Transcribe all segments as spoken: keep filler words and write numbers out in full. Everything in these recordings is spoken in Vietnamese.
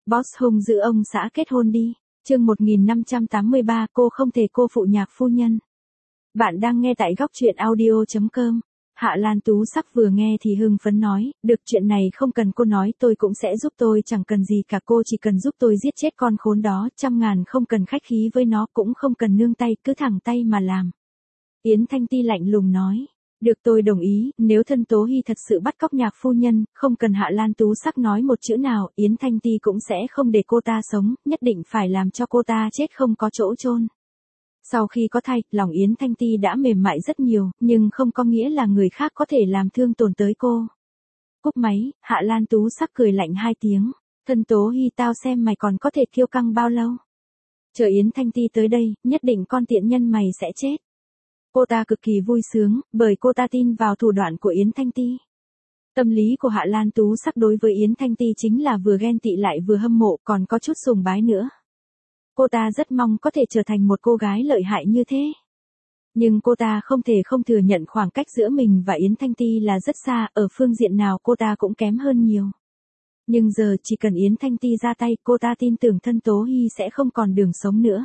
Boss hung giữ ông xã kết hôn đi. Chương một nghìn năm trăm tám mươi ba, cô không thể cô phụ nhạc phu nhân. Bạn đang nghe tại góc truyện audio chấm com. Hạ Lan Tú Sắc vừa nghe thì hưng phấn nói, được, chuyện này không cần cô nói, tôi cũng sẽ giúp, tôi chẳng cần gì cả, cô chỉ cần giúp tôi giết chết con khốn đó, trăm ngàn không cần khách khí với nó, cũng không cần nương tay, cứ thẳng tay mà làm. Yến Thanh Ti lạnh lùng nói, được, tôi đồng ý, nếu thân Tố Hy thật sự bắt cóc nhạc phu nhân, không cần Hạ Lan Tú Sắc nói một chữ nào, Yến Thanh Ti cũng sẽ không để cô ta sống, nhất định phải làm cho cô ta chết không có chỗ chôn. Sau khi có thai, lòng Yến Thanh Ti đã mềm mại rất nhiều, nhưng không có nghĩa là người khác có thể làm thương tổn tới cô. Cúp máy, Hạ Lan Tú Sắc cười lạnh hai tiếng, thân Tố Hy, tao xem mày còn có thể kiêu căng bao lâu. Chờ Yến Thanh Ti tới đây, nhất định con tiện nhân mày sẽ chết. Cô ta cực kỳ vui sướng, bởi cô ta tin vào thủ đoạn của Yến Thanh Ti. Tâm lý của Hạ Lan Tú Sắc đối với Yến Thanh Ti chính là vừa ghen tị lại vừa hâm mộ, còn có chút sùng bái nữa. Cô ta rất mong có thể trở thành một cô gái lợi hại như thế. Nhưng cô ta không thể không thừa nhận khoảng cách giữa mình và Yến Thanh Ti là rất xa, ở phương diện nào cô ta cũng kém hơn nhiều. Nhưng giờ chỉ cần Yến Thanh Ti ra tay, cô ta tin tưởng thân Tố Hy sẽ không còn đường sống nữa.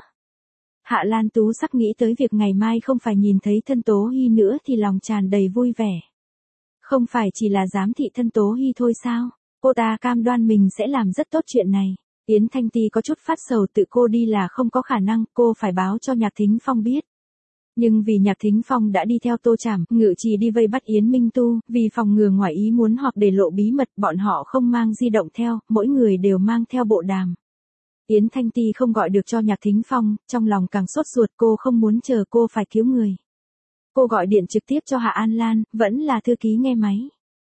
Hạ Lan Tú Sắc nghĩ tới việc ngày mai không phải nhìn thấy thân Tố Hy nữa thì lòng tràn đầy vui vẻ. Không phải chỉ là giám thị thân Tố Hy thôi sao? Cô ta cam đoan mình sẽ làm rất tốt chuyện này. Yến Thanh Ti có chút phát sầu, tự cô đi là không có khả năng, cô phải báo cho Nhạc Thính Phong biết. Nhưng vì Nhạc Thính Phong đã đi theo Tô Trảm, Ngự Trì đi vây bắt Yến Minh Tu, vì phòng ngừa ngoài ý muốn hoặc để lộ bí mật, bọn họ không mang di động theo, mỗi người đều mang theo bộ đàm. Yến Thanh Ti không gọi được cho Nhạc Thính Phong, trong lòng càng sốt ruột, cô không muốn chờ, cô phải cứu người. Cô gọi điện trực tiếp cho Hạ An Lan, vẫn là thư ký nghe máy.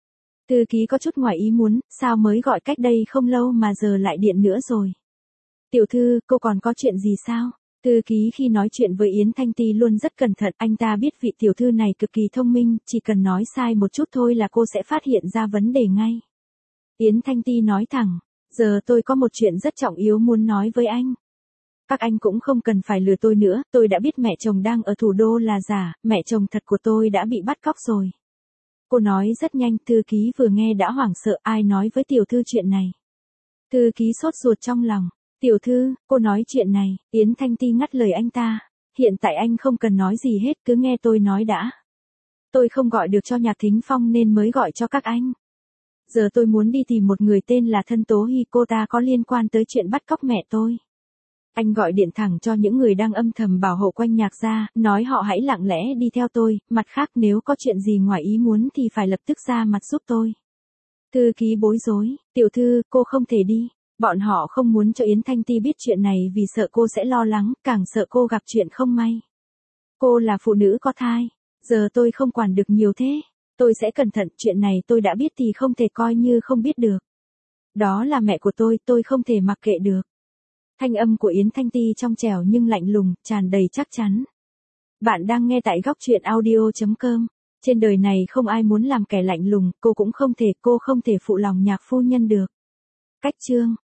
Thư ký có chút ngoài ý muốn, sao mới gọi cách đây không lâu mà giờ lại điện nữa rồi. Tiểu thư, cô còn có chuyện gì sao? Thư ký khi nói chuyện với Yến Thanh Ti luôn rất cẩn thận, anh ta biết vị tiểu thư này cực kỳ thông minh, chỉ cần nói sai một chút thôi là cô sẽ phát hiện ra vấn đề ngay. Yến Thanh Ti nói thẳng, giờ tôi có một chuyện rất trọng yếu muốn nói với anh. Các anh cũng không cần phải lừa tôi nữa, tôi đã biết mẹ chồng đang ở thủ đô là giả, mẹ chồng thật của tôi đã bị bắt cóc rồi. Cô nói rất nhanh, thư ký vừa nghe đã hoảng sợ, ai nói với tiểu thư chuyện này. Thư ký sốt ruột trong lòng, tiểu thư, cô nói chuyện này, Yến Thanh Ti ngắt lời anh ta, hiện tại anh không cần nói gì hết, cứ nghe tôi nói đã. Tôi không gọi được cho Nhạc Thính Phong nên mới gọi cho các anh. Giờ tôi muốn đi tìm một người tên là thân Tố Hy, cô ta có liên quan tới chuyện bắt cóc mẹ tôi. Anh gọi điện thẳng cho những người đang âm thầm bảo hộ quanh Nhạc gia, nói họ hãy lặng lẽ đi theo tôi, mặt khác nếu có chuyện gì ngoài ý muốn thì phải lập tức ra mặt giúp tôi. Thư ký bối rối, tiểu thư, cô không thể đi, bọn họ không muốn cho Yến Thanh Ti biết chuyện này vì sợ cô sẽ lo lắng, càng sợ cô gặp chuyện không may. Cô là phụ nữ có thai, giờ tôi không quản được nhiều thế, tôi sẽ cẩn thận, chuyện này tôi đã biết thì không thể coi như không biết được. Đó là mẹ của tôi, tôi không thể mặc kệ được. Thanh âm của Yến Thanh Ti trong trẻo nhưng lạnh lùng, tràn đầy chắc chắn. Bạn đang nghe tại góc truyện audio chấm com. Trên đời này không ai muốn làm kẻ lạnh lùng, cô cũng không thể, cô không thể phụ lòng Nhạc phu nhân được. Cách chương